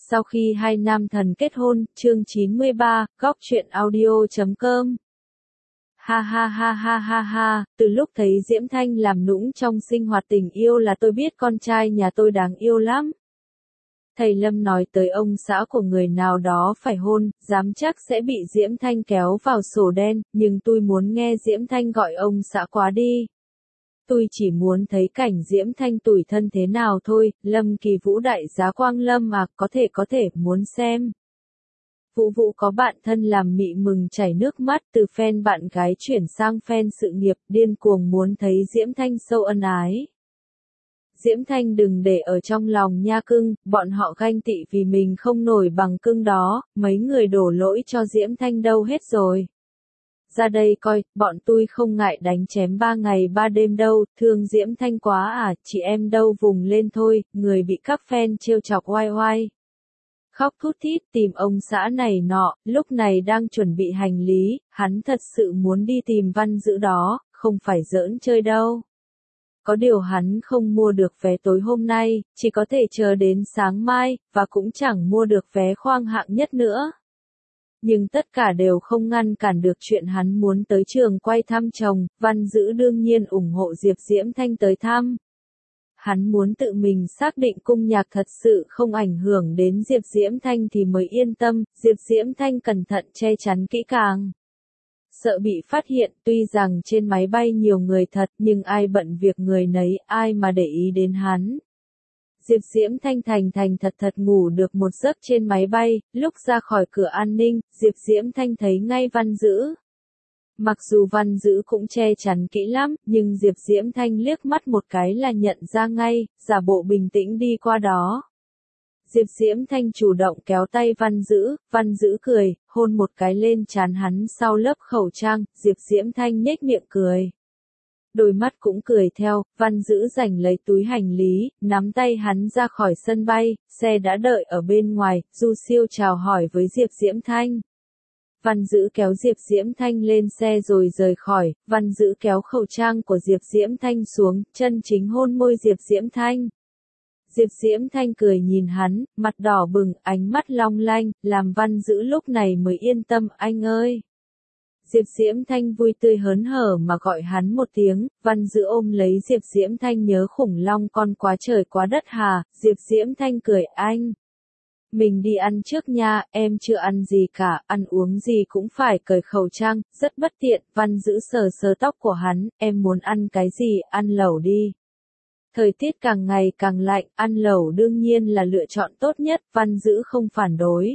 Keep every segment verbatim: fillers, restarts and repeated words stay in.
Sau khi hai nam thần kết hôn, chương chín mươi ba, góc truyện audio chấm com. Ha ha ha ha ha ha, từ lúc thấy Diễm Thanh làm nũng trong sinh hoạt tình yêu là tôi biết con trai nhà tôi đáng yêu lắm. Thầy Lâm nói tới ông xã của người nào đó phải hôn, dám chắc sẽ bị Diễm Thanh kéo vào sổ đen, nhưng tôi muốn nghe Diễm Thanh gọi ông xã quá đi. Tôi chỉ muốn thấy cảnh Diễm Thanh tủi thân thế nào thôi. Lâm Kỳ Vũ đại giá Quang Lâm à, có thể có thể, muốn xem. Vũ Vũ có bạn thân làm mị mừng chảy nước mắt, từ fan bạn gái chuyển sang fan sự nghiệp, điên cuồng muốn thấy Diễm Thanh sâu ân ái. Diễm Thanh đừng để ở trong lòng nha cưng, bọn họ ganh tị vì mình không nổi bằng cưng đó, mấy người đổ lỗi cho Diễm Thanh đâu hết rồi. Ra đây coi, bọn tôi không ngại đánh chém ba ngày ba đêm đâu, thương Diễm Thanh quá à, chị em đâu vùng lên thôi, người bị các fan trêu chọc oai oai. Khóc thút thít tìm ông xã này nọ, lúc này đang chuẩn bị hành lý, hắn thật sự muốn đi tìm Văn Dữ đó, không phải giỡn chơi đâu. Có điều hắn không mua được vé tối hôm nay, chỉ có thể chờ đến sáng mai, và cũng chẳng mua được vé khoang hạng nhất nữa. Nhưng tất cả đều không ngăn cản được chuyện hắn muốn tới trường quay thăm chồng, Văn Dữ đương nhiên ủng hộ Diệp Diễm Thanh tới thăm. Hắn muốn tự mình xác định cung nhạc thật sự không ảnh hưởng đến Diệp Diễm Thanh thì mới yên tâm, Diệp Diễm Thanh cẩn thận che chắn kỹ càng. Sợ bị phát hiện, tuy rằng trên máy bay nhiều người thật nhưng ai bận việc người nấy, ai mà để ý đến hắn. Diệp Diễm Thanh thành thành thật thật ngủ được một giấc trên máy bay, lúc ra khỏi cửa an ninh, Diệp Diễm Thanh thấy ngay Văn Dữ. Mặc dù Văn Dữ cũng che chắn kỹ lắm, nhưng Diệp Diễm Thanh liếc mắt một cái là nhận ra ngay, giả bộ bình tĩnh đi qua đó. Diệp Diễm Thanh chủ động kéo tay Văn Dữ, Văn Dữ cười, hôn một cái lên trán hắn sau lớp khẩu trang, Diệp Diễm Thanh nhếch miệng cười. Đôi mắt cũng cười theo, Văn Dữ giành lấy túi hành lý, nắm tay hắn ra khỏi sân bay, xe đã đợi ở bên ngoài, Du Siêu chào hỏi với Diệp Diễm Thanh. Văn Dữ kéo Diệp Diễm Thanh lên xe rồi rời khỏi, Văn Dữ kéo khẩu trang của Diệp Diễm Thanh xuống, chân chính hôn môi Diệp Diễm Thanh. Diệp Diễm Thanh cười nhìn hắn, mặt đỏ bừng, ánh mắt long lanh, làm Văn Dữ lúc này mới yên tâm, anh ơi. Diệp Diễm Thanh vui tươi hớn hở mà gọi hắn một tiếng, Văn Dữ ôm lấy Diệp Diễm Thanh nhớ khủng long con quá trời quá đất hà, Diệp Diễm Thanh cười, anh. Mình đi ăn trước nha, em chưa ăn gì cả, ăn uống gì cũng phải cởi khẩu trang, rất bất tiện, Văn Dữ sờ sờ tóc của hắn, em muốn ăn cái gì, ăn lẩu đi. Thời tiết càng ngày càng lạnh, ăn lẩu đương nhiên là lựa chọn tốt nhất, Văn Dữ không phản đối.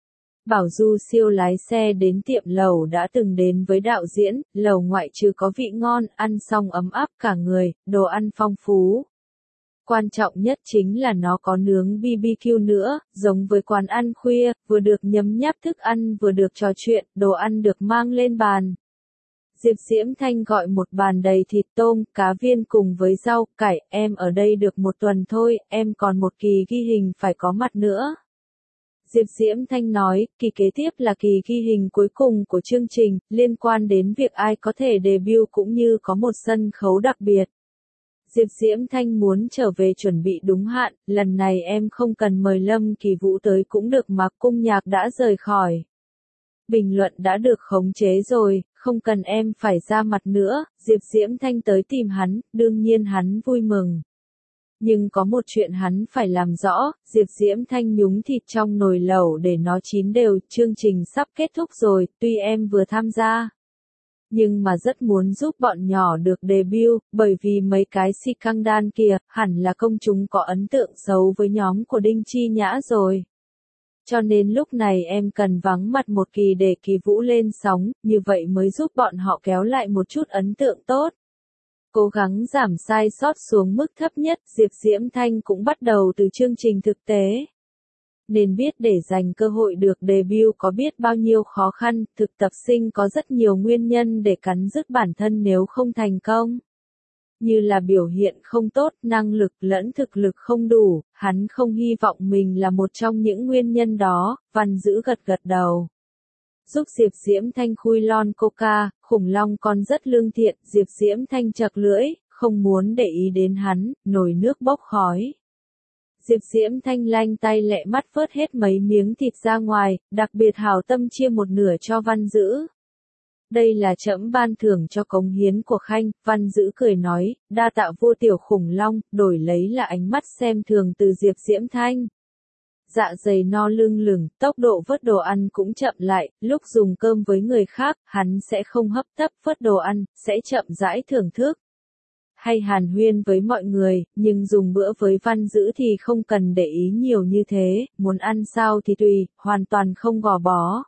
Bảo Du Siêu lái xe đến tiệm lẩu đã từng đến với đạo diễn, lẩu ngoại trừ có vị ngon, ăn xong ấm áp cả người, đồ ăn phong phú. Quan trọng nhất chính là nó có nướng bê bê kiu nữa, giống với quán ăn khuya, vừa được nhấm nháp thức ăn vừa được trò chuyện, đồ ăn được mang lên bàn. Diệp Diễm Thanh gọi một bàn đầy thịt tôm, cá viên cùng với rau, cải, em ở đây được một tuần thôi, em còn một kỳ ghi hình phải có mặt nữa. Diệp Diễm Thanh nói, kỳ kế tiếp là kỳ ghi hình cuối cùng của chương trình, liên quan đến việc ai có thể debut cũng như có một sân khấu đặc biệt. Diệp Diễm Thanh muốn trở về chuẩn bị đúng hạn, lần này em không cần mời Lâm Kỳ Vũ tới cũng được mà, cung nhạc đã rời khỏi. Bình luận đã được khống chế rồi, không cần em phải ra mặt nữa, Diệp Diễm Thanh tới tìm hắn, đương nhiên hắn vui mừng. Nhưng có một chuyện hắn phải làm rõ, Diệp Diễm Thanh nhúng thịt trong nồi lẩu để nó chín đều, chương trình sắp kết thúc rồi, tuy em vừa tham gia. Nhưng mà rất muốn giúp bọn nhỏ được debut, bởi vì mấy cái si căng đan kia, hẳn là công chúng có ấn tượng xấu với nhóm của Đinh Chi Nhã rồi. Cho nên lúc này em cần vắng mặt một kỳ để Kỳ Vũ lên sóng, như vậy mới giúp bọn họ kéo lại một chút ấn tượng tốt. Cố gắng giảm sai sót xuống mức thấp nhất, Diệp Diễm Thanh cũng bắt đầu từ chương trình thực tế. Nên biết để giành cơ hội được debut có biết bao nhiêu khó khăn, thực tập sinh có rất nhiều nguyên nhân để cắn rứt bản thân nếu không thành công. Như là biểu hiện không tốt, năng lực lẫn thực lực không đủ, hắn không hy vọng mình là một trong những nguyên nhân đó, Văn Dữ gật gật đầu. Giúp Diệp Diễm Thanh khui lon coca, khủng long con rất lương thiện, Diệp Diễm Thanh chật lưỡi, không muốn để ý đến hắn, nồi nước bốc khói. Diệp Diễm Thanh lanh tay lẹ mắt vớt hết mấy miếng thịt ra ngoài, đặc biệt hảo tâm chia một nửa cho Văn Dữ. Đây là trẫm ban thưởng cho cống hiến của Khanh, Văn Dữ cười nói, đa tạ vua tiểu khủng long, đổi lấy là ánh mắt xem thường từ Diệp Diễm Thanh. Dạ dày no lưng lửng, tốc độ vớt đồ ăn cũng chậm lại, lúc dùng cơm với người khác, hắn sẽ không hấp tấp vớt đồ ăn, sẽ chậm rãi thưởng thức. Hay hàn huyên với mọi người, nhưng dùng bữa với Văn Dữ thì không cần để ý nhiều như thế, muốn ăn sao thì tùy, hoàn toàn không gò bó.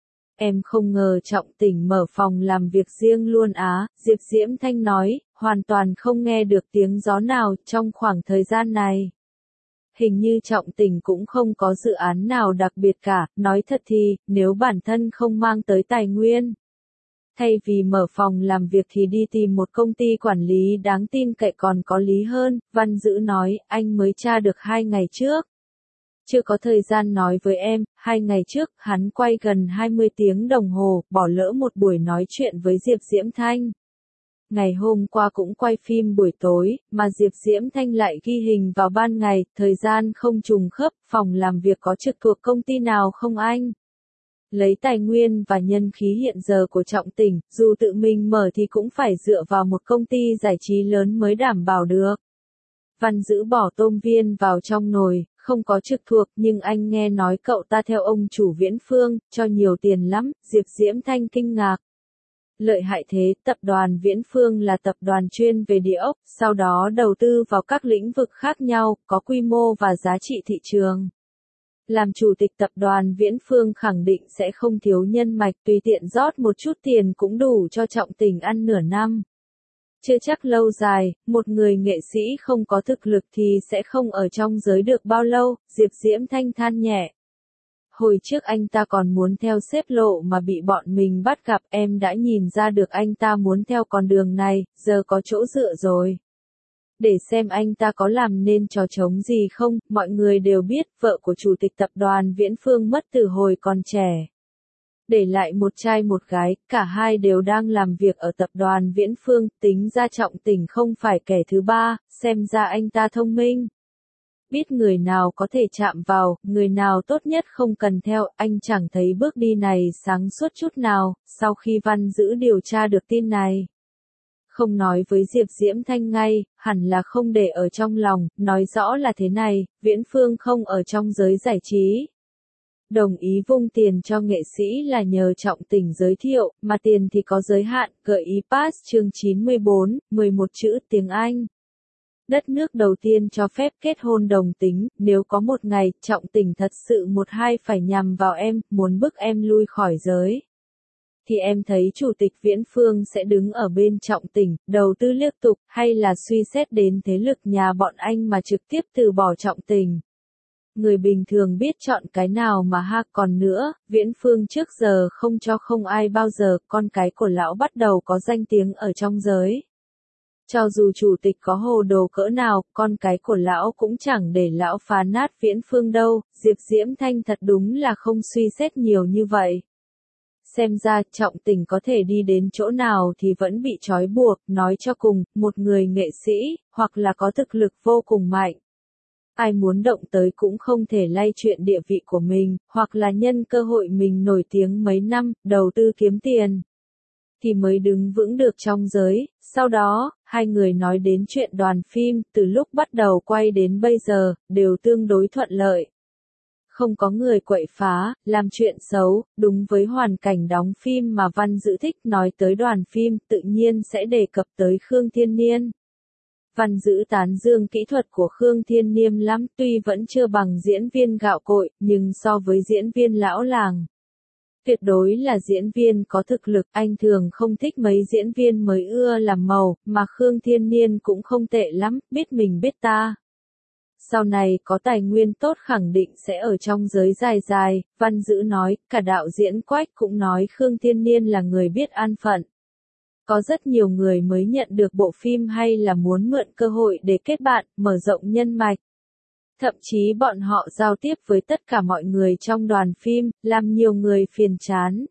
Em không ngờ Trọng Tỉnh mở phòng làm việc riêng luôn á, Diệp Diễm Thanh nói, hoàn toàn không nghe được tiếng gió nào trong khoảng thời gian này. Hình như Trọng Tỉnh cũng không có dự án nào đặc biệt cả, nói thật thì, nếu bản thân không mang tới tài nguyên. Thay vì mở phòng làm việc thì đi tìm một công ty quản lý đáng tin cậy còn có lý hơn, Văn Dữ nói, anh mới tra được hai ngày trước. Chưa có thời gian nói với em, hai ngày trước, hắn quay gần hai mươi tiếng đồng hồ, bỏ lỡ một buổi nói chuyện với Diệp Diễm Thanh. Ngày hôm qua cũng quay phim buổi tối, mà Diệp Diễm Thanh lại ghi hình vào ban ngày, thời gian không trùng khớp, phòng làm việc có trực thuộc công ty nào không anh? Lấy tài nguyên và nhân khí hiện giờ của Trọng Tỉnh, dù tự mình mở thì cũng phải dựa vào một công ty giải trí lớn mới đảm bảo được. Văn Dữ bỏ tôm viên vào trong nồi, không có trực thuộc, nhưng anh nghe nói cậu ta theo ông chủ Viễn Phương, cho nhiều tiền lắm, Diệp Diễm Thanh kinh ngạc. Lợi hại thế, tập đoàn Viễn Phương là tập đoàn chuyên về địa ốc, sau đó đầu tư vào các lĩnh vực khác nhau, có quy mô và giá trị thị trường. Làm chủ tịch tập đoàn Viễn Phương khẳng định sẽ không thiếu nhân mạch, tùy tiện rót một chút tiền cũng đủ cho Trọng Tỉnh ăn nửa năm. Chưa chắc lâu dài, một người nghệ sĩ không có thực lực thì sẽ không ở trong giới được bao lâu, Diệp Diễm Thanh than nhẹ. Hồi trước anh ta còn muốn theo xếp lộ mà bị bọn mình bắt gặp, em đã nhìn ra được anh ta muốn theo con đường này, giờ có chỗ dựa rồi. Để xem anh ta có làm nên trò trống gì không, mọi người đều biết vợ của chủ tịch tập đoàn Viễn Phương mất từ hồi còn trẻ. Để lại một trai một gái, cả hai đều đang làm việc ở tập đoàn Viễn Phương, tính ra Trọng Tỉnh không phải kẻ thứ ba, xem ra anh ta thông minh. Biết người nào có thể chạm vào, người nào tốt nhất không cần theo, anh chẳng thấy bước đi này sáng suốt chút nào, sau khi Văn Dữ điều tra được tin này. Không nói với Diệp Diễm Thanh ngay, hẳn là không để ở trong lòng, nói rõ là thế này, Viễn Phương không ở trong giới giải trí. Đồng ý vung tiền cho nghệ sĩ là nhờ Trọng Tỉnh giới thiệu, mà tiền thì có giới hạn, gợi ý pass chương chín mươi bốn, mười một chữ tiếng Anh. Đất nước đầu tiên cho phép kết hôn đồng tính, nếu có một ngày, Trọng Tỉnh thật sự một hai phải nhằm vào em, muốn bức em lui khỏi giới. Thì em thấy Chủ tịch Viễn Phương sẽ đứng ở bên Trọng Tỉnh, đầu tư liên tục, hay là suy xét đến thế lực nhà bọn anh mà trực tiếp từ bỏ Trọng Tỉnh. Người bình thường biết chọn cái nào mà ha, còn nữa, Viễn Phương trước giờ không cho không ai bao giờ, con cái của lão bắt đầu có danh tiếng ở trong giới. Cho dù chủ tịch có hồ đồ cỡ nào, con cái của lão cũng chẳng để lão phá nát Viễn Phương đâu, Diệp Diễm Thanh thật đúng là không suy xét nhiều như vậy. Xem ra, Trọng Tỉnh có thể đi đến chỗ nào thì vẫn bị trói buộc, nói cho cùng, một người nghệ sĩ, hoặc là có thực lực vô cùng mạnh. Ai muốn động tới cũng không thể lay chuyện địa vị của mình, hoặc là nhân cơ hội mình nổi tiếng mấy năm, đầu tư kiếm tiền. Thì mới đứng vững được trong giới. Sau đó, hai người nói đến chuyện đoàn phim, từ lúc bắt đầu quay đến bây giờ, đều tương đối thuận lợi. Không có người quậy phá, làm chuyện xấu, đúng với hoàn cảnh đóng phim mà Văn Dữ thích, nói tới đoàn phim, tự nhiên sẽ đề cập tới Khương Thiên Niên. Văn Dữ tán dương kỹ thuật của Khương Thiên Niên lắm, tuy vẫn chưa bằng diễn viên gạo cội, nhưng so với diễn viên lão làng, tuyệt đối là diễn viên có thực lực, anh thường không thích mấy diễn viên mới ưa làm màu, mà Khương Thiên Niên cũng không tệ lắm, biết mình biết ta. Sau này có tài nguyên tốt khẳng định sẽ ở trong giới dài dài, Văn Dữ nói, cả đạo diễn Quách cũng nói Khương Thiên Niên là người biết an phận. Có rất nhiều người mới nhận được bộ phim hay là muốn mượn cơ hội để kết bạn, mở rộng nhân mạch. Thậm chí bọn họ giao tiếp với tất cả mọi người trong đoàn phim, làm nhiều người phiền chán.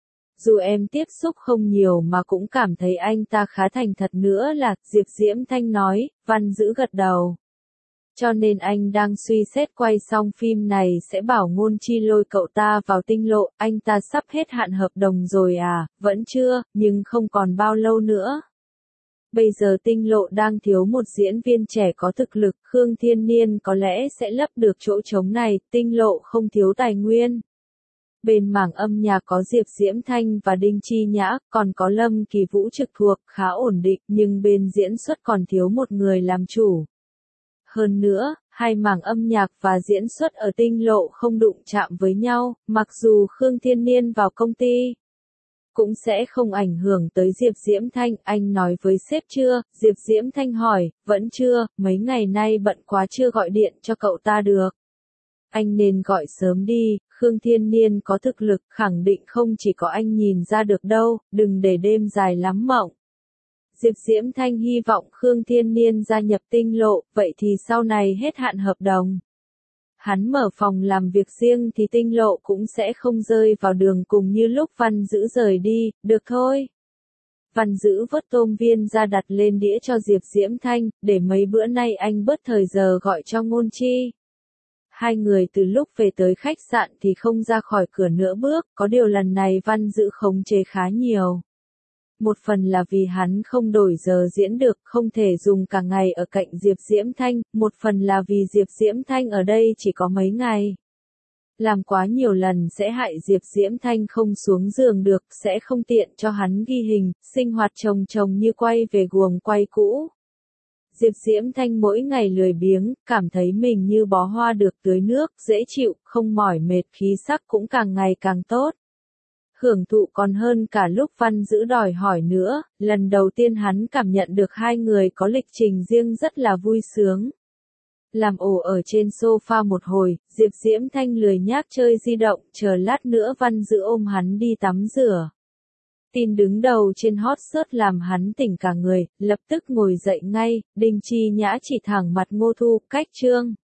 Dù em tiếp xúc không nhiều mà cũng cảm thấy anh ta khá thành thật nữa là, Diệp Diễm Thanh nói, Văn Dữ gật đầu. Cho nên anh đang suy xét quay xong phim này sẽ bảo Ngôn Chi lôi cậu ta vào Tinh Lộ, anh ta sắp hết hạn hợp đồng rồi à, vẫn chưa, nhưng không còn bao lâu nữa. Bây giờ Tinh Lộ đang thiếu một diễn viên trẻ có thực lực, Khương Thiên Niên có lẽ sẽ lấp được chỗ trống này, Tinh Lộ không thiếu tài nguyên. Bên mảng âm nhạc có Diệp Diễm Thanh và Đinh Chi Nhã, còn có Lâm Kỳ Vũ trực thuộc, khá ổn định, nhưng bên diễn xuất còn thiếu một người làm chủ. Hơn nữa, hai mảng âm nhạc và diễn xuất ở Tinh Lộ không đụng chạm với nhau, mặc dù Khương Thiên Niên vào công ty, cũng sẽ không ảnh hưởng tới Diệp Diễm Thanh. Anh nói với sếp chưa? Diệp Diễm Thanh hỏi, vẫn chưa, mấy ngày nay bận quá chưa gọi điện cho cậu ta được. Anh nên gọi sớm đi, Khương Thiên Niên có thực lực, khẳng định không chỉ có anh nhìn ra được đâu, đừng để đêm dài lắm mộng. Diệp Diễm Thanh hy vọng Khương Thiên Niên gia nhập Tinh Lộ, vậy thì sau này hết hạn hợp đồng. Hắn mở phòng làm việc riêng thì Tinh Lộ cũng sẽ không rơi vào đường cùng như lúc Văn Dữ rời đi, được thôi. Văn Dữ vớt tôm viên ra đặt lên đĩa cho Diệp Diễm Thanh, để mấy bữa nay anh bớt thời giờ gọi cho Ngôn Chi. Hai người từ lúc về tới khách sạn thì không ra khỏi cửa nửa bước, có điều lần này Văn Dữ khống chế khá nhiều. Một phần là vì hắn không đổi giờ diễn được, không thể dùng cả ngày ở cạnh Diệp Diễm Thanh, một phần là vì Diệp Diễm Thanh ở đây chỉ có mấy ngày. Làm quá nhiều lần sẽ hại Diệp Diễm Thanh không xuống giường được, sẽ không tiện cho hắn ghi hình, sinh hoạt chồng chồng như quay về guồng quay cũ. Diệp Diễm Thanh mỗi ngày lười biếng, cảm thấy mình như bó hoa được tưới nước, dễ chịu, không mỏi mệt, khí sắc cũng càng ngày càng tốt. Hưởng thụ còn hơn cả lúc Văn Dữ đòi hỏi nữa, lần đầu tiên hắn cảm nhận được hai người có lịch trình riêng rất là vui sướng. Làm ổ ở trên sofa một hồi, Diệp Diễm Thanh lười nhác chơi di động, chờ lát nữa Văn Dữ ôm hắn đi tắm rửa. Tin đứng đầu trên hot search làm hắn tỉnh cả người, lập tức ngồi dậy ngay, Đinh Chi Nhã chỉ thẳng mặt Ngô Thu, cách chương.